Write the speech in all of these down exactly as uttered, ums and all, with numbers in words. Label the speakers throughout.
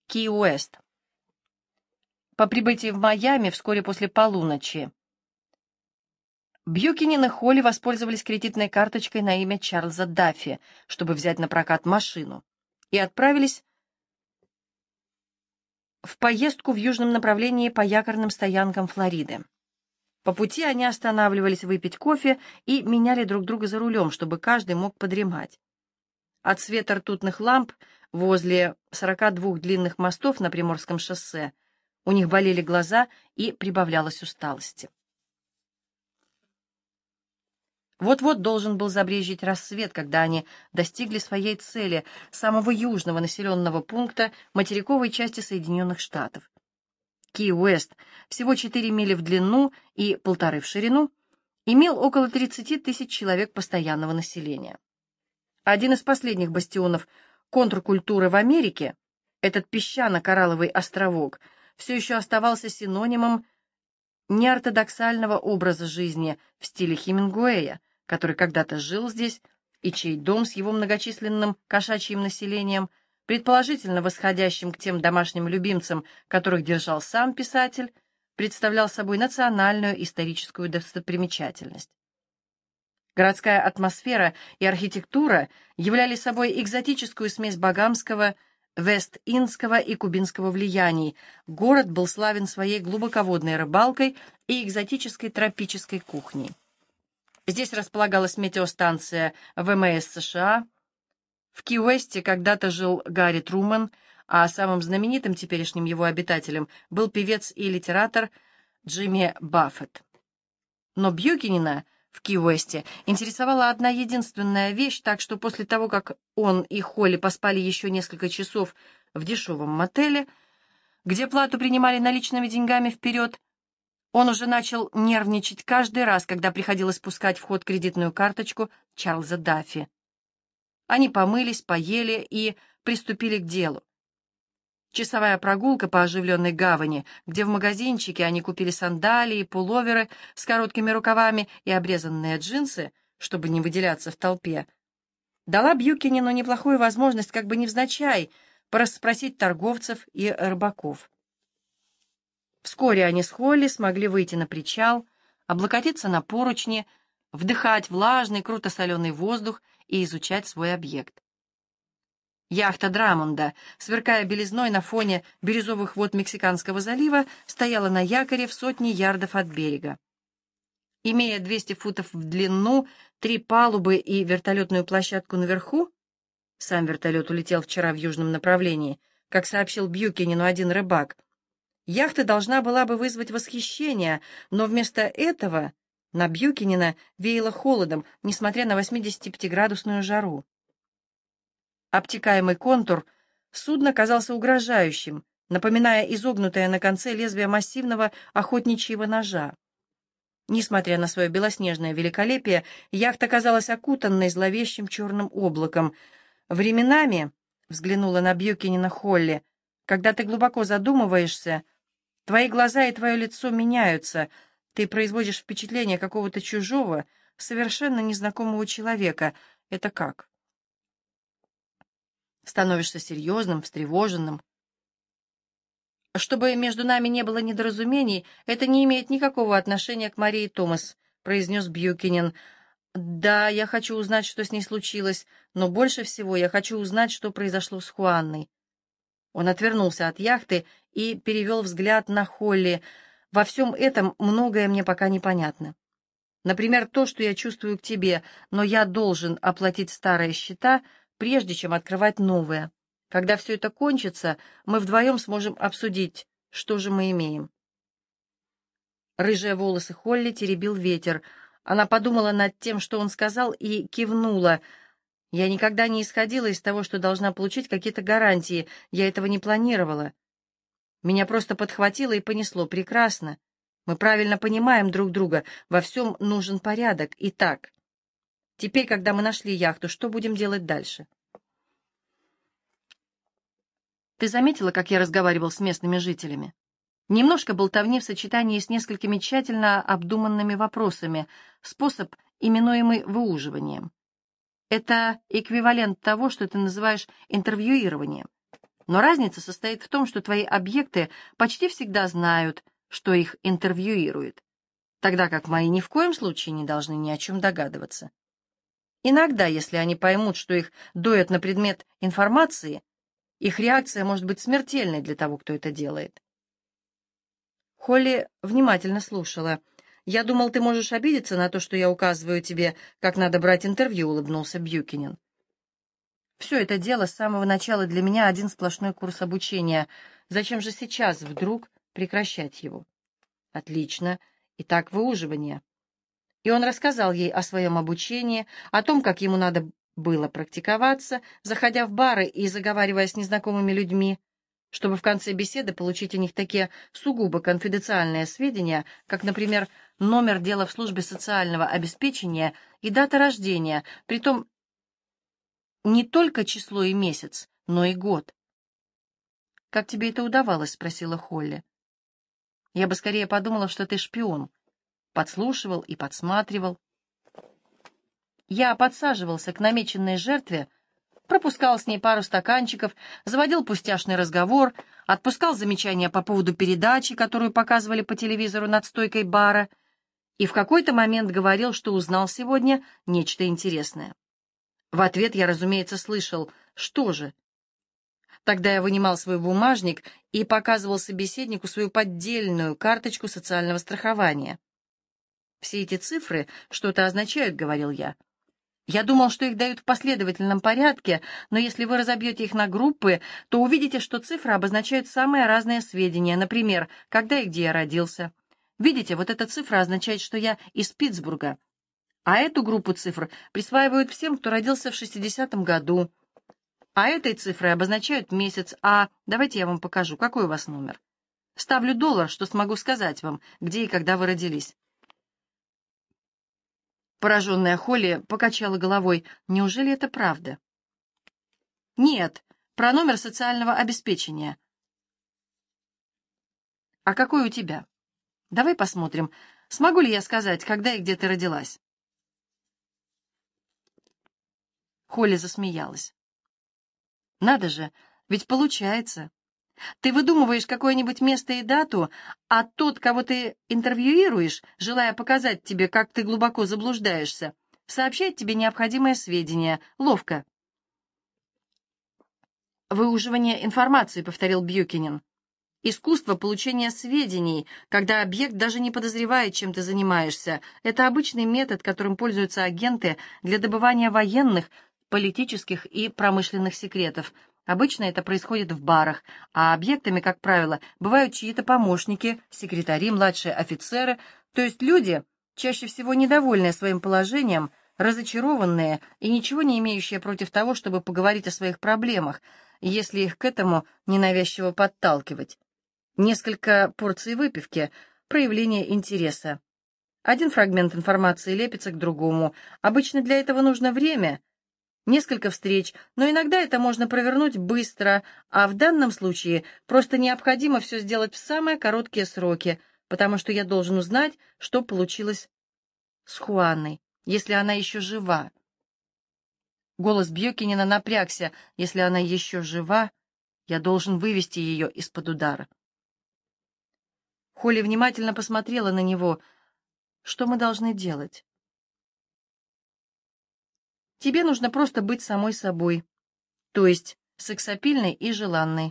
Speaker 1: Ки-Уэст. По прибытии в Майами вскоре после полуночи Бьюкенен и Холли воспользовались кредитной карточкой на имя Чарльза Даффи, чтобы взять на прокат машину, и отправились в поездку в южном направлении по якорным стоянкам Флориды. По пути они останавливались выпить кофе и меняли друг друга за рулем, чтобы каждый мог подремать. От света ртутных ламп возле сорока двух длинных мостов на Приморском шоссе у них болели глаза и прибавлялась усталости. Вот-вот должен был забрезжить рассвет, когда они достигли своей цели, самого южного населенного пункта материковой части Соединенных Штатов. Ки-Уэст, всего четыре мили в длину и полторы в ширину, имел около тридцати тысяч человек постоянного населения. Один из последних бастионов контркультуры в Америке, этот песчано-коралловый островок, все еще оставался синонимом неортодоксального образа жизни в стиле Хемингуэя, который когда-то жил здесь, и чей дом с его многочисленным кошачьим населением, предположительно восходящим к тем домашним любимцам, которых держал сам писатель, представлял собой национальную историческую достопримечательность. Городская атмосфера и архитектура являли собой экзотическую смесь багамского, вест-индского и кубинского влияний. Город был славен своей глубоководной рыбалкой и экзотической тропической кухней. Здесь располагалась метеостанция ВМС США. В Ки-Уэсте когда-то жил Гарри Трумэн, а самым знаменитым теперешним его обитателем был певец и литератор Джимми Баффет. Но Бьюкенена в Ки-Уэсте интересовала одна единственная вещь, так что после того, как он и Холли поспали еще несколько часов в дешевом мотеле, где плату принимали наличными деньгами вперед, он уже начал нервничать каждый раз, когда приходилось пускать в ход кредитную карточку Чарльза Даффи. Они помылись, поели и приступили к делу. Часовая прогулка по оживленной гавани, где в магазинчике они купили сандалии, пуловеры с короткими рукавами и обрезанные джинсы, чтобы не выделяться в толпе, дала Бьюкенену неплохую возможность как бы невзначай порасспросить торговцев и рыбаков. Вскоре они с Холли смогли выйти на причал, облокотиться на поручни, вдыхать влажный, круто-соленый воздух и изучать свой объект. Яхта Драмонда, сверкая белизной на фоне бирюзовых вод Мексиканского залива, стояла на якоре в сотне ярдов от берега. Имея двести футов в длину, три палубы и вертолетную площадку наверху, сам вертолет улетел вчера в южном направлении, как сообщил Бьюкенену один рыбак, яхта должна была бы вызвать восхищение, но вместо этого на Бьюкенена веяло холодом, несмотря на восьмидесятипятиградусную жару. Обтекаемый контур судна казался угрожающим, напоминая изогнутое на конце лезвие массивного охотничьего ножа. Несмотря на свое белоснежное великолепие, яхта казалась окутанной зловещим черным облаком. Временами, взглянула на Бьюкенена Холли, когда ты глубоко задумываешься, твои глаза и твое лицо меняются, ты производишь впечатление какого-то чужого, совершенно незнакомого человека. Это как? Становишься серьезным, встревоженным. «Чтобы между нами не было недоразумений, это не имеет никакого отношения к Марии Томас», — произнес Бьюкенен. «Да, я хочу узнать, что с ней случилось, но больше всего я хочу узнать, что произошло с Хуанной». Он отвернулся от яхты и перевел взгляд на Холли. «Во всем этом многое мне пока непонятно. Например, то, что я чувствую к тебе, но я должен оплатить старые счета, прежде чем открывать новые. Когда все это кончится, мы вдвоем сможем обсудить, что же мы имеем». Рыжие волосы Холли теребил ветер. Она подумала над тем, что он сказал, и кивнула. «Я никогда не исходила из того, что должна получить какие-то гарантии. Я этого не планировала. Меня просто подхватило и понесло. Прекрасно. Мы правильно понимаем друг друга. Во всем нужен порядок. Итак, теперь, когда мы нашли яхту, что будем делать дальше?» «Ты заметила, как я разговаривал с местными жителями? Немножко болтовни в сочетании с несколькими тщательно обдуманными вопросами, способ, именуемый выуживанием. Это эквивалент того, что ты называешь интервьюированием. Но разница состоит в том, что твои объекты почти всегда знают, что их интервьюирует, тогда как мои ни в коем случае не должны ни о чем догадываться. Иногда, если они поймут, что их доят на предмет информации, их реакция может быть смертельной для того, кто это делает. Холли внимательно слушала. «Я думал, ты можешь обидеться на то, что я указываю тебе, как надо брать интервью», — улыбнулся Бьюкинен. «Все это дело с самого начала для меня один сплошной курс обучения. Зачем же сейчас вдруг прекращать его?» «Отлично. Итак, выуживание». И он рассказал ей о своем обучении, о том, как ему надо было практиковаться, заходя в бары и заговаривая с незнакомыми людьми, чтобы в конце беседы получить у них такие сугубо конфиденциальные сведения, как, например, номер дела в службе социального обеспечения и дата рождения, притом не только число и месяц, но и год. «Как тебе это удавалось?» — спросила Холли. «Я бы скорее подумала, что ты шпион. Подслушивал и подсматривал. Я подсаживался к намеченной жертве, пропускал с ней пару стаканчиков, заводил пустяшный разговор, отпускал замечания по поводу передачи, которую показывали по телевизору над стойкой бара, и в какой-то момент говорил, что узнал сегодня нечто интересное. В ответ я, разумеется, слышал: «Что же?». Тогда я вынимал свой бумажник и показывал собеседнику свою поддельную карточку социального страхования. «Все эти цифры что-то означают», — говорил я. «Я думал, что их дают в последовательном порядке, но если вы разобьете их на группы, то увидите, что цифры обозначают самые разные сведения, например, когда и где я родился. Видите, вот эта цифра означает, что я из Питтсбурга, а эту группу цифр присваивают всем, кто родился в шестидесятом году, а этой цифрой обозначают месяц, а давайте я вам покажу, какой у вас номер. Ставлю доллар, что смогу сказать вам, где и когда вы родились». Пораженная Холли покачала головой. «Неужели это правда?» «Нет, про номер социального обеспечения». «А какой у тебя? Давай посмотрим, смогу ли я сказать, когда и где ты родилась». Холли засмеялась. «Надо же, ведь получается. Ты выдумываешь какое-нибудь место и дату, а тот, кого ты интервьюируешь, желая показать тебе, как ты глубоко заблуждаешься, сообщает тебе необходимые сведения. Ловко». «Выуживание информации», — повторил Бьюкинен. «Искусство получения сведений, когда объект даже не подозревает, чем ты занимаешься. Это обычный метод, которым пользуются агенты для добывания военных, политических и промышленных секретов. Обычно это происходит в барах, а объектами, как правило, бывают чьи-то помощники, секретари, младшие офицеры, то есть люди, чаще всего недовольные своим положением, разочарованные и ничего не имеющие против того, чтобы поговорить о своих проблемах, если их к этому ненавязчиво подталкивать. Несколько порций выпивки, проявление интереса. Один фрагмент информации лепится к другому. Обычно для этого нужно время, несколько встреч, но иногда это можно провернуть быстро, а в данном случае просто необходимо все сделать в самые короткие сроки, потому что я должен узнать, что получилось с Хуанной, если она еще жива. Голос Бьюкинена напрягся. Если она еще жива, я должен вывести ее из-под удара. Холли внимательно посмотрела на него. «Что мы должны делать?» «Тебе нужно просто быть самой собой, то есть сексапильной и желанной».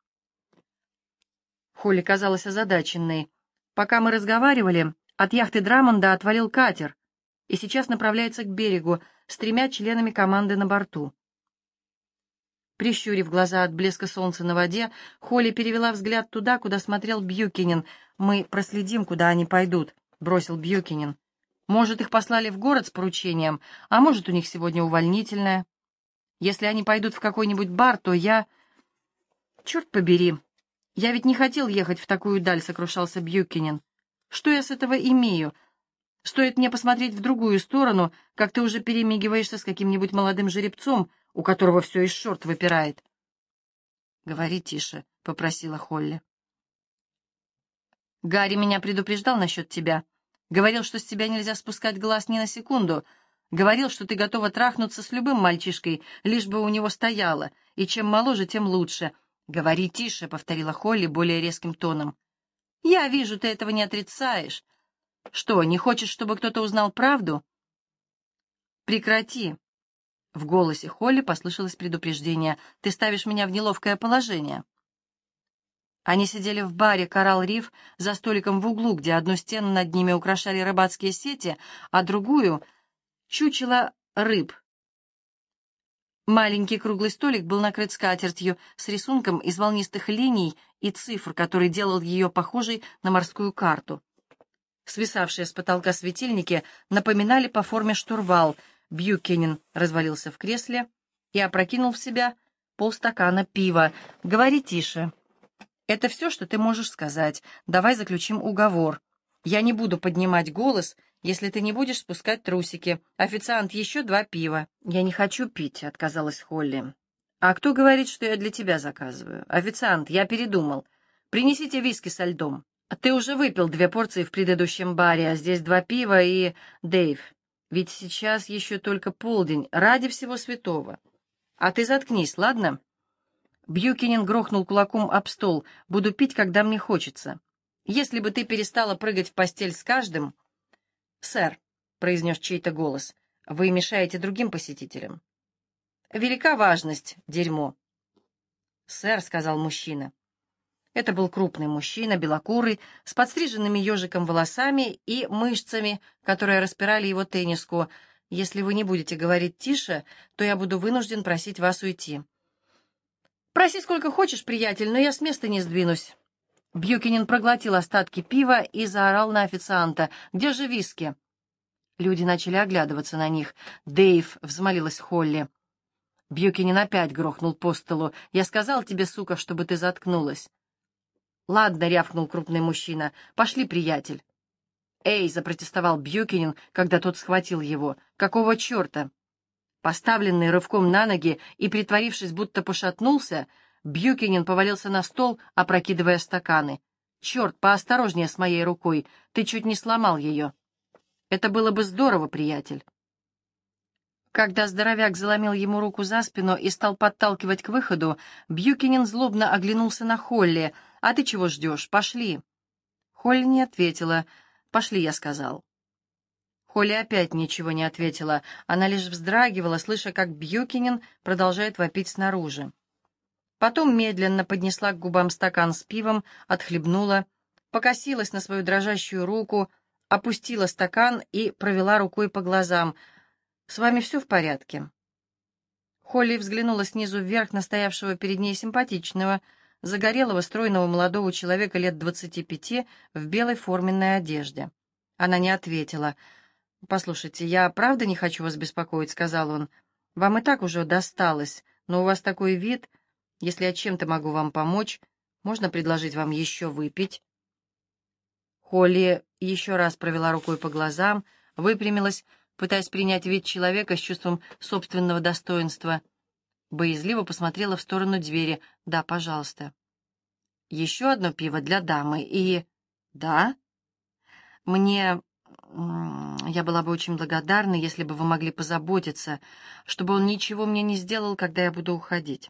Speaker 1: Холли казалась озадаченной. «Пока мы разговаривали, от яхты Драмонда отвалил катер и сейчас направляется к берегу с тремя членами команды на борту». Прищурив глаза от блеска солнца на воде, Холли перевела взгляд туда, куда смотрел Бьюкинен. «Мы проследим, куда они пойдут», — бросил Бьюкинен. «Может, их послали в город с поручением, а может, у них сегодня увольнительное. Если они пойдут в какой-нибудь бар, то я... Черт побери, я ведь не хотел ехать в такую даль», — сокрушался Бьюкинен. «Что я с этого имею? Стоит мне посмотреть в другую сторону, как ты уже перемигиваешься с каким-нибудь молодым жеребцом, у которого все из шорт выпирает». «Говори тише», — попросила Холли. «Гарри меня предупреждал насчет тебя. Говорил, что с тебя нельзя спускать глаз ни на секунду. Говорил, что ты готова трахнуться с любым мальчишкой, лишь бы у него стояло, и чем моложе, тем лучше. «Говори тише», — повторила Холли более резким тоном. «Я вижу, ты этого не отрицаешь. Что, не хочешь, чтобы кто-то узнал правду?» «Прекрати!» В голосе Холли послышалось предупреждение. «Ты ставишь меня в неловкое положение». Они сидели в баре «Коралл-Риф» за столиком в углу, где одну стену над ними украшали рыбацкие сети, а другую — чучело рыб. Маленький круглый столик был накрыт скатертью с рисунком из волнистых линий и цифр, который делал ее похожей на морскую карту. Свисавшие с потолка светильники напоминали по форме штурвал. Бьюкенен развалился в кресле и опрокинул в себя полстакана пива. «Говори тише. Это все, что ты можешь сказать. Давай заключим уговор. Я не буду поднимать голос, если ты не будешь спускать трусики. Официант, еще два пива». «Я не хочу пить», — отказалась Холли. «А кто говорит, что я для тебя заказываю? Официант, я передумал. Принесите виски со льдом. Ты уже выпил две порции в предыдущем баре, а здесь два пива и... Дэйв, ведь сейчас еще только полдень, ради всего святого. А ты заткнись, ладно?» Бьюкенен грохнул кулаком об стол. «Буду пить, когда мне хочется. Если бы ты перестала прыгать в постель с каждым...» «Сэр», — произнес чей-то голос, — «вы мешаете другим посетителям». «Велика важность, дерьмо». «Сэр», — сказал мужчина. Это был крупный мужчина, белокурый, с подстриженными ежиком волосами и мышцами, которые распирали его тенниску. «Если вы не будете говорить тише, то я буду вынужден просить вас уйти». «Проси сколько хочешь, приятель, но я с места не сдвинусь». Бьюкенен проглотил остатки пива и заорал на официанта. «Где же виски?» Люди начали оглядываться на них. «Дэйв», — взмолилась Холли. Бьюкенен опять грохнул по столу. «Я сказал тебе, сука, чтобы ты заткнулась». «Ладно», — рявкнул крупный мужчина. «Пошли, приятель». «Эй», — запротестовал Бьюкенен, когда тот схватил его. «Какого черта?» Поставленный рывком на ноги и притворившись, будто пошатнулся, Бьюкенен повалился на стол, опрокидывая стаканы. «Черт, поосторожнее с моей рукой, ты чуть не сломал ее». «Это было бы здорово, приятель». Когда здоровяк заломил ему руку за спину и стал подталкивать к выходу, Бьюкенен злобно оглянулся на Холли. «А ты чего ждешь? Пошли». Холли не ответила. «Пошли», — я сказал. Холли опять ничего не ответила. Она лишь вздрагивала, слыша, как Бьюкенен продолжает вопить снаружи. Потом медленно поднесла к губам стакан с пивом, отхлебнула, покосилась на свою дрожащую руку, опустила стакан и провела рукой по глазам. «С вами все в порядке?» Холли взглянула снизу вверх на стоявшего перед ней симпатичного, загорелого, стройного молодого человека лет двадцати пяти в белой форменной одежде. Она не ответила. «Послушайте, я правда не хочу вас беспокоить», — сказал он. «Вам и так уже досталось, но у вас такой вид. Если я чем-то могу вам помочь, можно предложить вам еще выпить». Холли еще раз провела рукой по глазам, выпрямилась, пытаясь принять вид человека с чувством собственного достоинства. Боязливо посмотрела в сторону двери. «Да, пожалуйста». «Еще одно пиво для дамы и...» «Да?» «Мне... Я была бы очень благодарна, если бы вы могли позаботиться, чтобы он ничего мне не сделал, когда я буду уходить».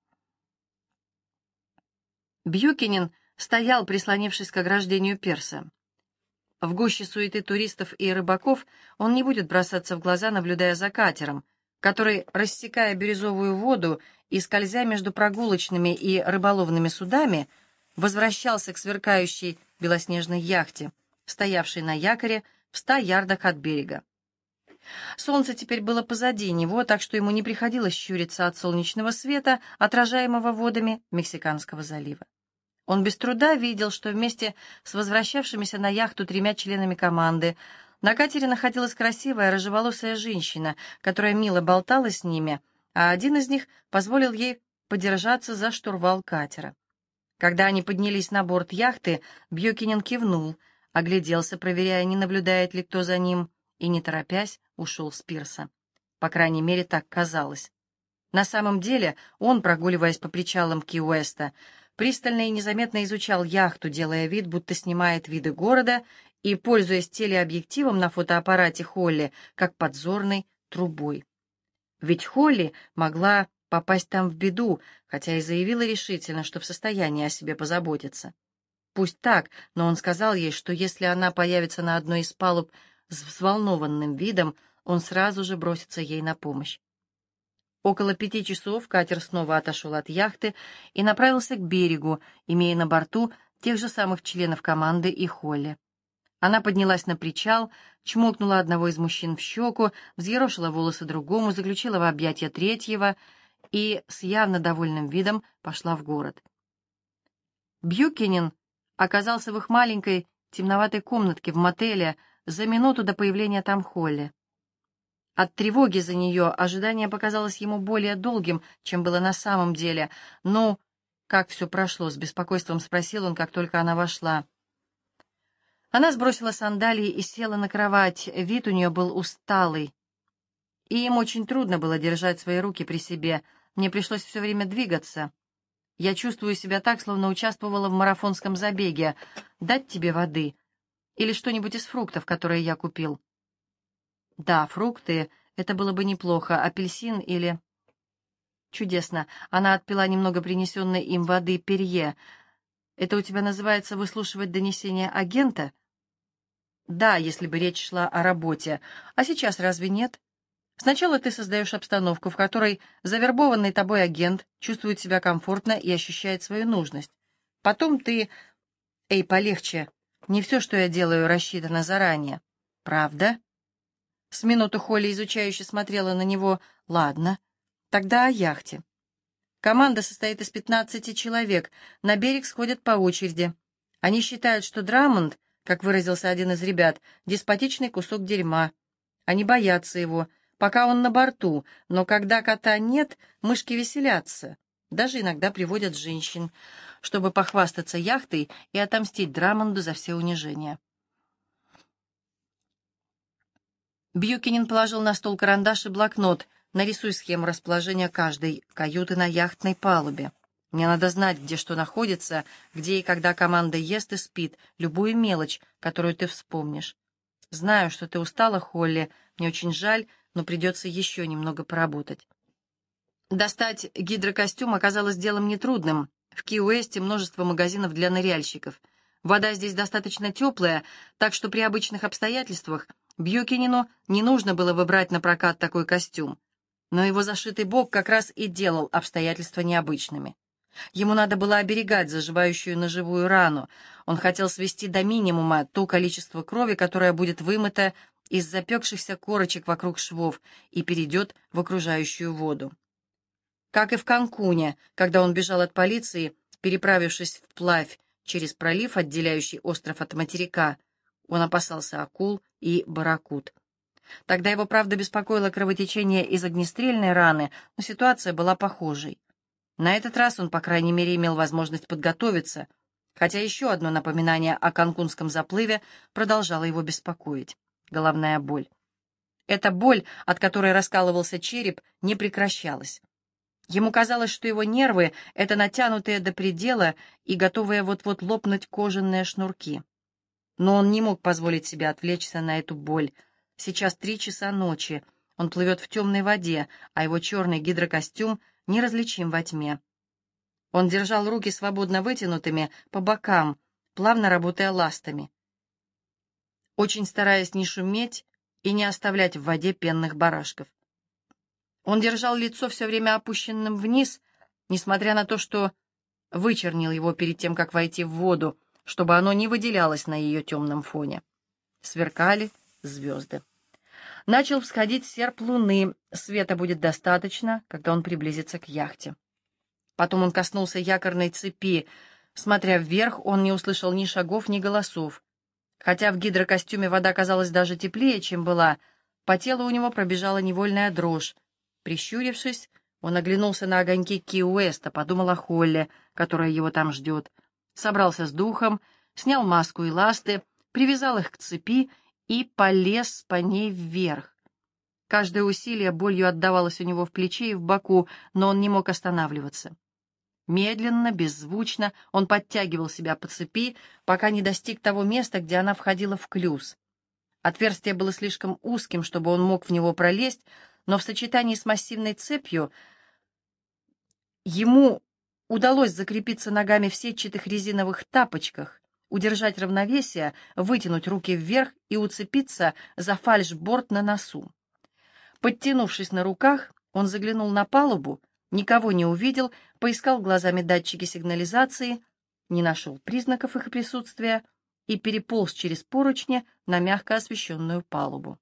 Speaker 1: Бьюкенен стоял, прислонившись к ограждению пирса. В гуще суеты туристов и рыбаков он не будет бросаться в глаза, наблюдая за катером, который, рассекая бирюзовую воду и скользя между прогулочными и рыболовными судами, возвращался к сверкающей белоснежной яхте, стоявшей на якоре в ста ярдах от берега. Солнце теперь было позади него, так что ему не приходилось щуриться от солнечного света, отражаемого водами Мексиканского залива. Он без труда видел, что вместе с возвращавшимися на яхту тремя членами команды на катере находилась красивая рыжеволосая женщина, которая мило болтала с ними, а один из них позволил ей подержаться за штурвал катера. Когда они поднялись на борт яхты, Бьюкенен кивнул, огляделся, проверяя, не наблюдает ли кто за ним, и, не торопясь, ушел с пирса. По крайней мере, так казалось. На самом деле он, прогуливаясь по причалам Ки-Уэста, пристально и незаметно изучал яхту, делая вид, будто снимает виды города и пользуясь телеобъективом на фотоаппарате Холли как подзорной трубой. Ведь Холли могла попасть там в беду, хотя и заявила решительно, что в состоянии о себе позаботиться. Пусть так, но он сказал ей, что если она появится на одной из палуб с взволнованным видом, он сразу же бросится ей на помощь. Около пяти часов катер снова отошел от яхты и направился к берегу, имея на борту тех же самых членов команды и Холли. Она поднялась на причал, чмокнула одного из мужчин в щеку, взъерошила волосы другому, заключила в объятия третьего и с явно довольным видом пошла в город. Бьюкенен оказался в их маленькой темноватой комнатке в мотеле за минуту до появления там Холли. От тревоги за нее ожидание показалось ему более долгим, чем было на самом деле. «Ну, как все прошло?» — с беспокойством спросил он, как только она вошла. Она сбросила сандалии и села на кровать. Вид у нее был усталый, и им очень трудно было держать свои руки при себе. Мне пришлось все время двигаться. Я чувствую себя так, словно участвовала в марафонском забеге. Дать тебе воды? Или что-нибудь из фруктов, которые я купил? Да, фрукты, это было бы неплохо. Апельсин или... Чудесно. Она отпила немного принесенной им воды перье. Это у тебя называется выслушивать донесение агента? Да, если бы речь шла о работе. А сейчас разве нет? Сначала ты создаешь обстановку, в которой завербованный тобой агент чувствует себя комфортно и ощущает свою нужность. Потом ты... Эй, полегче. Не все, что я делаю, рассчитано заранее. Правда? С минуту Холли изучающе смотрела на него. Ладно, тогда о яхте. Команда состоит из пятнадцати человек. На берег сходят по очереди. Они считают, что Драмонд, как выразился один из ребят, деспотичный кусок дерьма. Они боятся его, пока он на борту, но когда кота нет, мышки веселятся. Даже иногда приводят женщин, чтобы похвастаться яхтой и отомстить Драмонду за все унижения. Бьюкенен положил на стол карандаш и блокнот. Нарисуй схему расположения каждой каюты на яхтной палубе. Мне надо знать, где что находится, где и когда команда ест и спит, любую мелочь, которую ты вспомнишь. Знаю, что ты устала, Холли, мне очень жаль, но придется еще немного поработать. Достать гидрокостюм оказалось делом нетрудным. В Ки-Уэсте множество магазинов для ныряльщиков. Вода здесь достаточно теплая, так что при обычных обстоятельствах Бьюкенену не нужно было выбрать на прокат такой костюм. Но его зашитый бок как раз и делал обстоятельства необычными. Ему надо было оберегать заживающую ножевую рану. Он хотел свести до минимума то количество крови, которое будет вымыто из запекшихся корочек вокруг швов и перейдет в окружающую воду. Как и в Канкуне, когда он бежал от полиции, переправившись вплавь через пролив, отделяющий остров от материка, он опасался акул и барракуд. Тогда его, правда, беспокоило кровотечение из огнестрельной раны, но ситуация была похожей. На этот раз он, по крайней мере, имел возможность подготовиться, хотя еще одно напоминание о канкунском заплыве продолжало его беспокоить — головная боль. Эта боль, от которой раскалывался череп, не прекращалась. Ему казалось, что его нервы — это натянутые до предела и готовые вот-вот лопнуть кожаные шнурки. Но он не мог позволить себе отвлечься на эту боль. Сейчас три часа ночи, он плывет в темной воде, а его черный гидрокостюм неразличим во тьме. Он держал руки свободно вытянутыми по бокам, плавно работая ластами, очень стараясь не шуметь и не оставлять в воде пенных барашков. Он держал лицо все время опущенным вниз, несмотря на то, что вычернил его перед тем, как войти в воду, чтобы оно не выделялось на ее темном фоне. Сверкали звезды. Начал всходить серп луны, света будет достаточно, когда он приблизится к яхте. Потом он коснулся якорной цепи. Смотря вверх, он не услышал ни шагов, ни голосов. Хотя в гидрокостюме вода казалась даже теплее, чем была, по телу у него пробежала невольная дрожь. Прищурившись, он оглянулся на огоньки Ки-Уэста, подумал о Холли, которая его там ждет. Собрался с духом, снял маску и ласты, привязал их к цепи и полез по ней вверх. Каждое усилие болью отдавалось у него в плече и в боку, но он не мог останавливаться. Медленно, беззвучно он подтягивал себя по цепи, пока не достиг того места, где она входила в клюз. Отверстие было слишком узким, чтобы он мог в него пролезть, но в сочетании с массивной цепью Ему удалось закрепиться ногами в сетчатых резиновых тапочках, удержать равновесие, вытянуть руки вверх и уцепиться за фальшборд на носу. Подтянувшись на руках, он заглянул на палубу, никого не увидел, поискал глазами датчики сигнализации, не нашел признаков их присутствия и переполз через поручни на мягко освещенную палубу.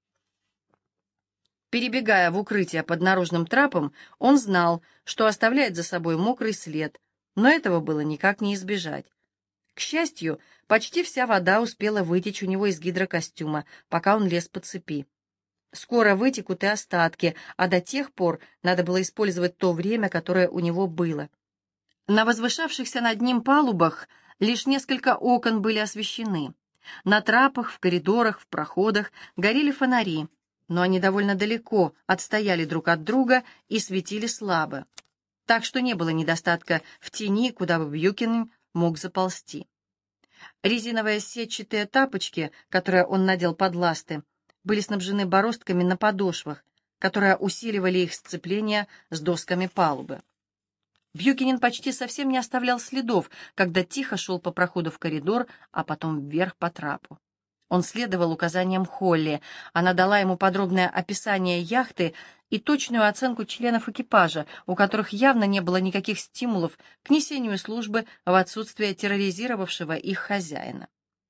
Speaker 1: Перебегая в укрытие под наружным трапом, он знал, что оставляет за собой мокрый след, но этого было никак не избежать. К счастью, почти вся вода успела вытечь у него из гидрокостюма, пока он лез по цепи. Скоро вытекут и остатки, а до тех пор надо было использовать то время, которое у него было. На возвышавшихся над ним палубах лишь несколько окон были освещены. На трапах, в коридорах, в проходах горели фонари, но они довольно далеко отстояли друг от друга и светили слабо, так что не было недостатка в тени, куда бы Бьюкенен мог заползти. Резиновые сетчатые тапочки, которые он надел под ласты, были снабжены бороздками на подошвах, которые усиливали их сцепление с досками палубы. Бьюкенен почти совсем не оставлял следов, когда тихо шел по проходу в коридор, а потом вверх по трапу. Он следовал указаниям Холли. Она дала ему подробное описание яхты и точную оценку членов экипажа, у которых явно не было никаких стимулов к несению службы в отсутствие терроризировавшего их хозяина.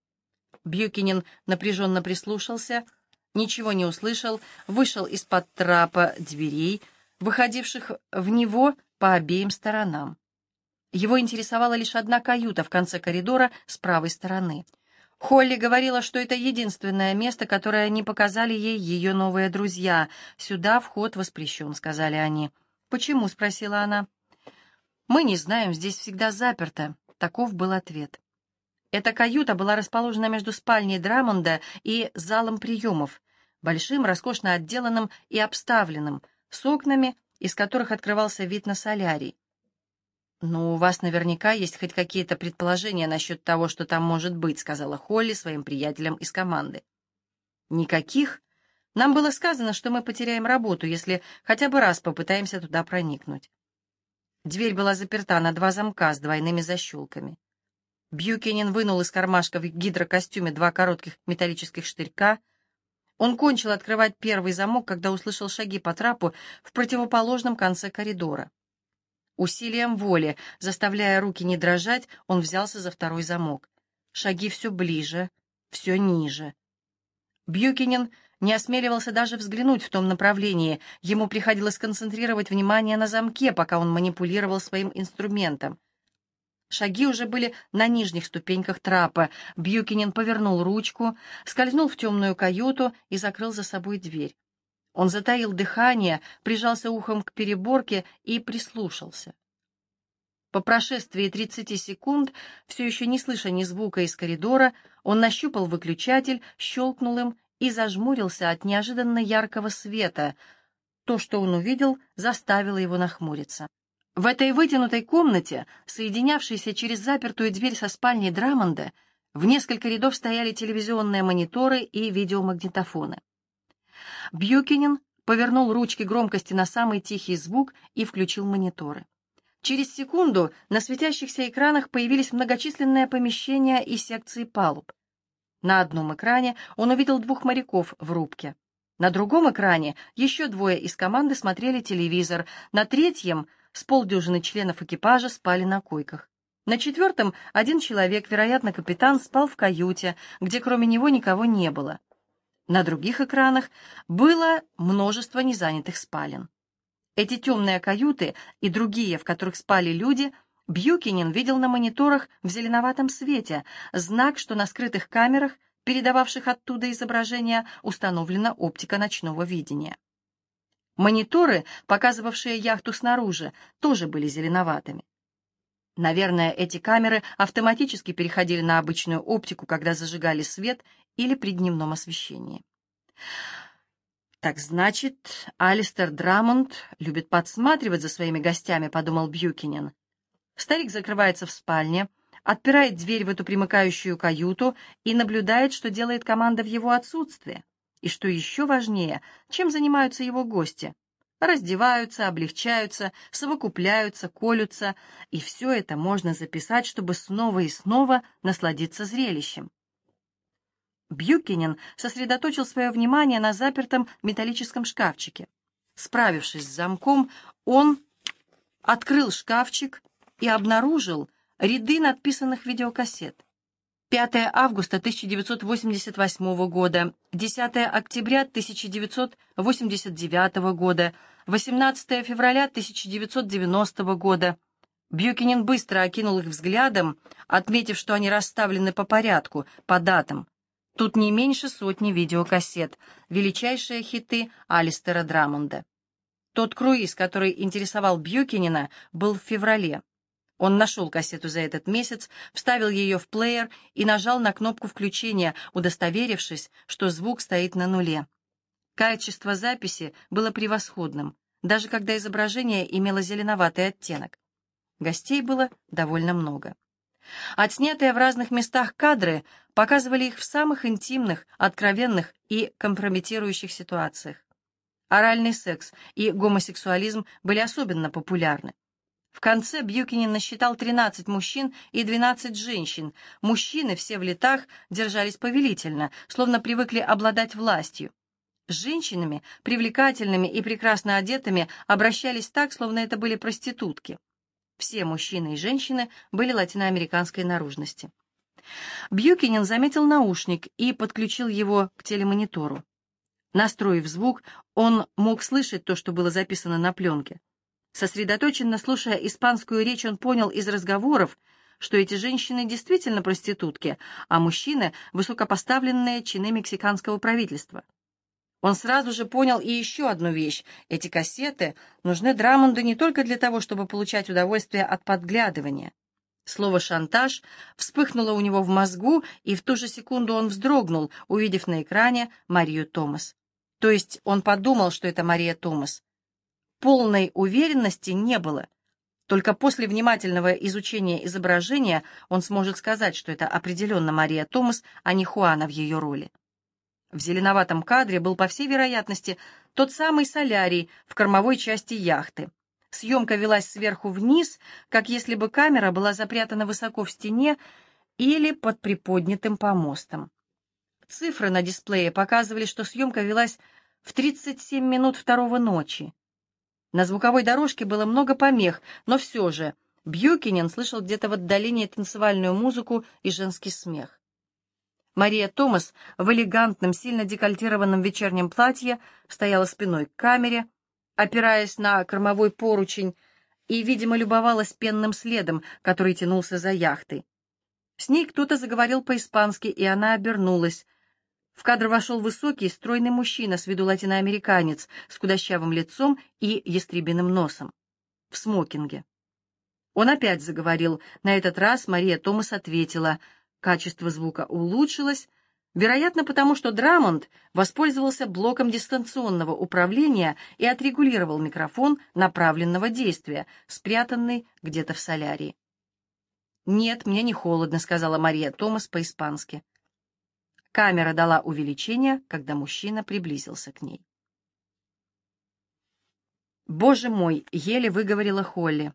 Speaker 1: Бьюкенен напряженно прислушался, ничего не услышал, вышел из-под трапа дверей, выходивших в него по обеим сторонам. Его интересовала лишь одна каюта в конце коридора с правой стороны. Холли говорила, что это единственное место, которое не показали ей ее новые друзья. «Сюда вход воспрещен», — сказали они. «Почему?» — спросила она. «Мы не знаем, здесь всегда заперто», — таков был ответ. Эта каюта была расположена между спальней Драмонда и залом приемов, большим, роскошно отделанным и обставленным, с окнами, из которых открывался вид на солярий. «Ну, у вас наверняка есть хоть какие-то предположения насчет того, что там может быть», — сказала Холли своим приятелям из команды. «Никаких. Нам было сказано, что мы потеряем работу, если хотя бы раз попытаемся туда проникнуть». Дверь была заперта на два замка с двойными защелками. Бьюкенен вынул из кармашка в гидрокостюме два коротких металлических штырька. Он кончил открывать первый замок, когда услышал шаги по трапу в противоположном конце коридора. Усилием воли, заставляя руки не дрожать, он взялся за второй замок. Шаги все ближе, все ниже. Бьюкенен не осмеливался даже взглянуть в том направлении. Ему приходилось концентрировать внимание на замке, пока он манипулировал своим инструментом. Шаги уже были на нижних ступеньках трапа. Бьюкенен повернул ручку, скользнул в темную каюту и закрыл за собой дверь. Он затаил дыхание, прижался ухом к переборке и прислушался. По прошествии тридцати секунд, все еще не слыша ни звука из коридора, он нащупал выключатель, щелкнул им и зажмурился от неожиданно яркого света. То, что он увидел, заставило его нахмуриться. В этой вытянутой комнате, соединявшейся через запертую дверь со спальней Драмонда, в несколько рядов стояли телевизионные мониторы и видеомагнитофоны. Бьюкенен повернул ручки громкости на самый тихий звук и включил мониторы. Через секунду на светящихся экранах появились многочисленные помещения и секции палуб. На одном экране он увидел двух моряков в рубке. На другом экране еще двое из команды смотрели телевизор. На третьем с полдюжины членов экипажа спали на койках. На четвертом один человек, вероятно, капитан, спал в каюте, где кроме него никого не было. На других экранах было множество незанятых спален. Эти темные каюты и другие, в которых спали люди, Бьюкенен видел на мониторах в зеленоватом свете, знак, что на скрытых камерах, передававших оттуда изображения, установлена оптика ночного видения. Мониторы, показывавшие яхту снаружи, тоже были зеленоватыми. Наверное, эти камеры автоматически переходили на обычную оптику, когда зажигали свет или при дневном освещении. «Так значит, Алистер Драмонд любит подсматривать за своими гостями», — подумал Бьюкенен. Старик закрывается в спальне, отпирает дверь в эту примыкающую каюту и наблюдает, что делает команда в его отсутствие. И что еще важнее, чем занимаются его гости. Раздеваются, облегчаются, совокупляются, колются, и все это можно записать, чтобы снова и снова насладиться зрелищем. Бьюкенен сосредоточил свое внимание на запертом металлическом шкафчике. Справившись с замком, он открыл шкафчик и обнаружил ряды надписанных видеокассет. пятое августа тысяча девятьсот восемьдесят восьмого года, десятое октября тысяча девятьсот восемьдесят девятого года, восемнадцатое февраля тысяча девятьсот девяностого года. Бьюкенен быстро окинул их взглядом, отметив, что они расставлены по порядку, по датам. Тут не меньше сотни видеокассет, величайшие хиты Алистера Драмонда. Тот круиз, который интересовал Бьюкенена, был в феврале. Он нашел кассету за этот месяц, вставил ее в плеер и нажал на кнопку включения, удостоверившись, что звук стоит на нуле. Качество записи было превосходным, даже когда изображение имело зеленоватый оттенок. Гостей было довольно много. Отснятые в разных местах кадры показывали их в самых интимных, откровенных и компрометирующих ситуациях. Оральный секс и гомосексуализм были особенно популярны. В конце Бьюкенен насчитал тринадцать мужчин и двенадцать женщин. Мужчины, все в летах, держались повелительно, словно привыкли обладать властью. С женщинами, привлекательными и прекрасно одетыми, обращались так, словно это были проститутки. Все мужчины и женщины были латиноамериканской наружности. Бьюкенен заметил наушник и подключил его к телемонитору. Настроив звук, он мог слышать то, что было записано на пленке. Сосредоточенно слушая испанскую речь, он понял из разговоров, что эти женщины действительно проститутки, а мужчины — высокопоставленные чины мексиканского правительства. Он сразу же понял и еще одну вещь. Эти кассеты нужны Драмонду не только для того, чтобы получать удовольствие от подглядывания. Слово «шантаж» вспыхнуло у него в мозгу, и в ту же секунду он вздрогнул, увидев на экране Марию Томас. То есть он подумал, что это Мария Томас. Полной уверенности не было. Только после внимательного изучения изображения он сможет сказать, что это определенно Мария Томас, а не Хуана в ее роли. В зеленоватом кадре был, по всей вероятности, тот самый солярий в кормовой части яхты. Съемка велась сверху вниз, как если бы камера была запрятана высоко в стене или под приподнятым помостом. Цифры на дисплее показывали, что съемка велась в тридцать семь минут второго ночи. На звуковой дорожке было много помех, но все же Бьюкенен слышал где-то в отдалении танцевальную музыку и женский смех. Мария Томас в элегантном, сильно декольтированном вечернем платье стояла спиной к камере, опираясь на кормовой поручень, и, видимо, любовалась пенным следом, который тянулся за яхтой. С ней кто-то заговорил по-испански, и она обернулась. В кадр вошел высокий, стройный мужчина, с виду латиноамериканец, с худощавым лицом и ястребиным носом, в смокинге. Он опять заговорил. На этот раз Мария Томас ответила. Качество звука улучшилось, вероятно, потому что Драмонд воспользовался блоком дистанционного управления и отрегулировал микрофон направленного действия, спрятанный где-то в солярии. «Нет, мне не холодно», — сказала Мария Томас по-испански. Камера дала увеличение, когда мужчина приблизился к ней. «Боже мой!» — еле выговорила Холли.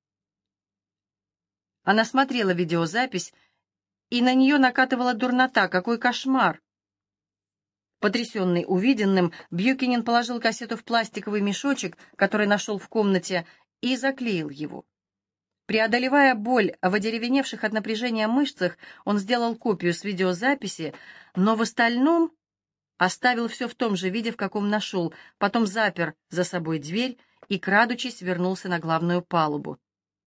Speaker 1: Она смотрела видеозапись, и на нее накатывала дурнота. Какой кошмар! Потрясенный увиденным, Бьюкенен положил кассету в пластиковый мешочек, который нашел в комнате, и заклеил его. Преодолевая боль в одеревеневших от напряжения мышцах, он сделал копию с видеозаписи, но в остальном оставил все в том же виде, в каком нашел, потом запер за собой дверь и, крадучись, вернулся на главную палубу.